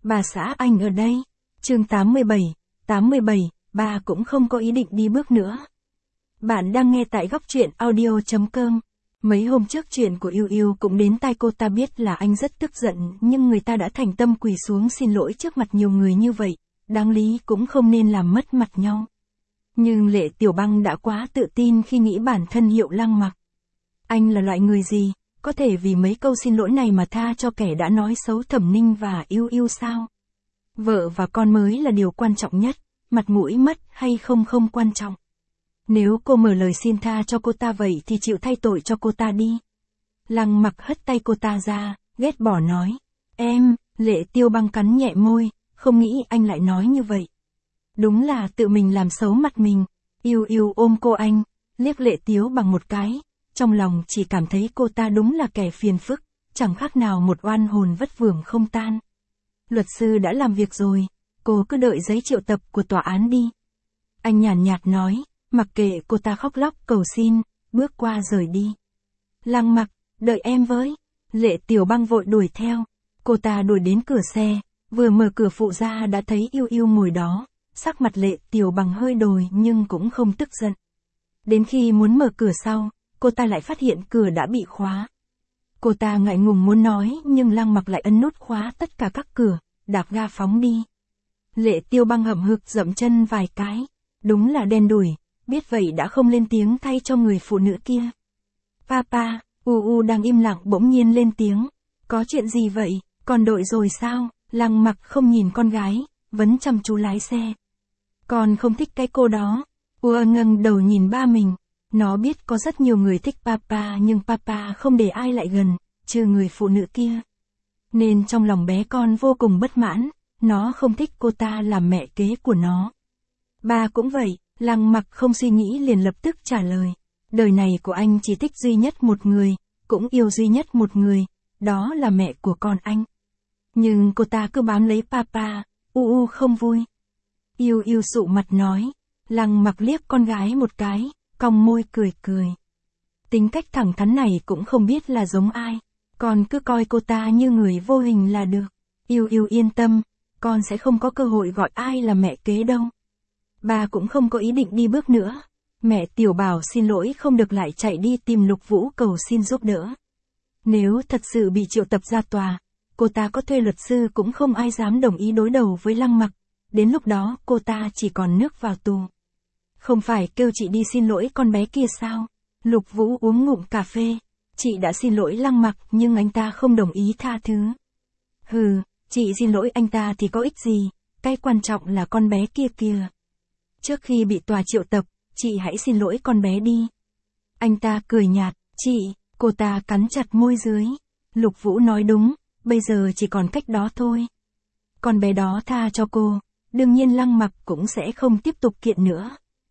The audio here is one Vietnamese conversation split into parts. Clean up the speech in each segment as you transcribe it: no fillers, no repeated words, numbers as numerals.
Bà xã anh ở đây. Chương 87, bà cũng không có ý định đi bước nữa. Bạn đang nghe tại góc truyện audio.com. Mấy hôm trước chuyện của Yêu Yêu cũng đến tai cô ta, biết là anh rất tức giận, nhưng người ta đã thành tâm quỳ xuống xin lỗi trước mặt nhiều người như vậy, đáng lý cũng không nên làm mất mặt nhau. Nhưng Lệ Tiểu Băng đã quá tự tin khi nghĩ bản thân hiệu Lăng Mặc. Anh là loại người gì, có thể vì mấy câu xin lỗi này mà tha cho kẻ đã nói xấu Thẩm Ninh và Yêu Yêu sao? Vợ và con mới là điều quan trọng nhất, mặt mũi mất hay không không quan trọng. Nếu cô mở lời xin tha cho cô ta vậy thì chịu thay tội cho cô ta đi. Lăng Mặc hất tay cô ta ra, ghét bỏ nói. Em, Lệ Tiêu Băng cắn nhẹ môi, không nghĩ anh lại nói như vậy. Đúng là tự mình làm xấu mặt mình. Yêu Yêu ôm cô anh, liếc Lệ Tiếu bằng một cái, trong lòng chỉ cảm thấy cô ta đúng là kẻ phiền phức, chẳng khác nào một oan hồn vất vưởng không tan. Luật sư đã làm việc rồi, cô cứ đợi giấy triệu tập của tòa án đi. Anh nhàn nhạt nói, mặc kệ cô ta khóc lóc cầu xin, bước qua rời đi. Lăng Mặc, đợi em với. Lệ Tiểu Băng vội đuổi theo. Cô ta đuổi đến cửa xe, vừa mở cửa phụ ra đã thấy Yêu Yêu ngồi đó, sắc mặt Lệ Tiểu Băng hơi đồi nhưng cũng không tức giận. Đến khi muốn mở cửa sau, cô ta lại phát hiện cửa đã bị khóa. Cô ta ngại ngùng muốn nói nhưng Lăng Mặc lại ấn nút khóa tất cả các cửa, đạp ga phóng đi. Lệ Tiêu Băng hậm hực dậm chân vài cái, đúng là đen đủi, biết vậy đã không lên tiếng thay cho người phụ nữ kia. Papa, U đang im lặng bỗng nhiên lên tiếng, có chuyện gì vậy, con đội rồi sao? Lăng Mặc không nhìn con gái, vẫn chăm chú lái xe. Con không thích cái cô đó. Ngẩng đầu nhìn ba mình. Nó biết có rất nhiều người thích Papa nhưng Papa không để ai lại gần, trừ người phụ nữ kia. Nên trong lòng bé con vô cùng bất mãn, nó không thích cô ta làm mẹ kế của nó. Ba cũng vậy, Lăng Mặc không suy nghĩ liền lập tức trả lời. Đời này của anh chỉ thích duy nhất một người, cũng yêu duy nhất một người, đó là mẹ của con anh. Nhưng cô ta cứ bám lấy Papa, không vui. Yêu Yêu sụ mặt nói. Lăng Mặc liếc con gái một cái, cong môi cười cười. Tính cách thẳng thắn này cũng không biết là giống ai, con cứ coi cô ta như người vô hình là được. Yêu Yêu yên tâm, con sẽ không có cơ hội gọi ai là mẹ kế đâu. Ba cũng không có ý định đi bước nữa. Mẹ Tiểu Bảo xin lỗi không được lại chạy đi tìm Lục Vũ cầu xin giúp đỡ. Nếu thật sự bị triệu tập ra tòa, cô ta có thuê luật sư cũng không ai dám đồng ý đối đầu với Lăng Mặc. Đến lúc đó cô ta chỉ còn nước vào tù. Không phải kêu chị đi xin lỗi con bé kia sao? Lục Vũ uống ngụm cà phê. Chị đã xin lỗi Lăng Mặc nhưng anh ta không đồng ý tha thứ. Hừ, chị xin lỗi anh ta thì có ích gì, cái quan trọng là con bé kia kìa. Trước khi bị tòa triệu tập, chị hãy xin lỗi con bé đi. Anh ta cười nhạt, chị, cô ta cắn chặt môi dưới. Lục Vũ nói đúng, bây giờ chỉ còn cách đó thôi. Con bé đó tha cho cô, đương nhiên Lăng Mặc cũng sẽ không tiếp tục kiện nữa.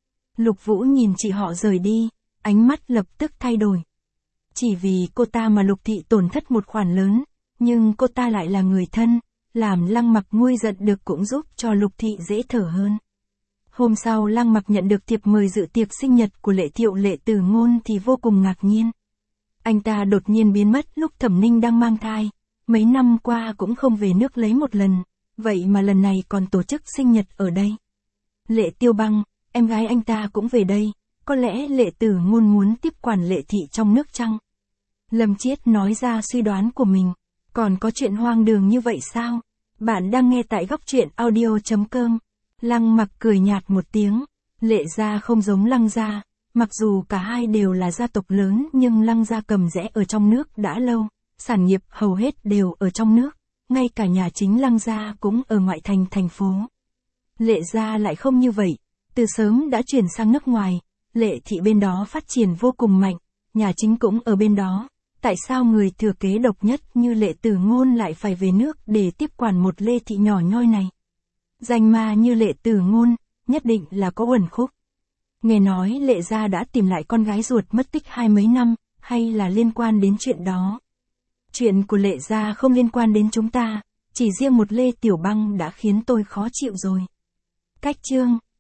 Lục Vũ nhìn chị họ rời đi, ánh mắt lập tức thay đổi. Chỉ vì cô ta mà Lục Thị tổn thất một khoản lớn, nhưng cô ta lại là người thân, làm Lăng Mặc nguôi giận được cũng giúp cho Lục Thị dễ thở hơn. Hôm sau Lăng Mặc nhận được thiệp mời dự tiệc sinh nhật của Lệ Thiệu Lệ Tử Ngôn thì vô cùng ngạc nhiên. Anh ta đột nhiên biến mất lúc Thẩm Ninh đang mang thai, mấy năm qua cũng không về nước lấy một lần, vậy mà lần này còn tổ chức sinh nhật ở đây. Lệ Tiêu Băng, em gái anh ta cũng về đây, có lẽ Lệ Tử Ngôn muốn tiếp quản Lệ Thị trong nước chăng? Lâm Chiết nói ra suy đoán của mình, còn có chuyện hoang đường như vậy sao? Bạn đang nghe tại góc truyện audio.com. Lăng Mặc cười nhạt một tiếng, Lệ gia không giống Lăng gia, mặc dù cả hai đều là gia tộc lớn nhưng Lăng gia cầm rẽ ở trong nước đã lâu, sản nghiệp hầu hết đều ở trong nước, ngay cả nhà chính Lăng gia cũng ở ngoại thành thành phố. Lệ gia lại không như vậy, từ sớm đã chuyển sang nước ngoài, Lệ Thị bên đó phát triển vô cùng mạnh, nhà chính cũng ở bên đó, tại sao người thừa kế độc nhất như Lệ Tử Ngôn lại phải về nước để tiếp quản một Lê Thị nhỏ nhoi này? Danh ma như Lệ Tử Ngôn, nhất định là có uẩn khúc. Nghe nói Lệ gia đã tìm lại con gái ruột mất tích 20 mấy năm, hay là liên quan đến chuyện đó? Chuyện của Lệ gia không liên quan đến chúng ta, chỉ riêng một Lê Tiểu Băng đã khiến tôi khó chịu rồi. Cách chương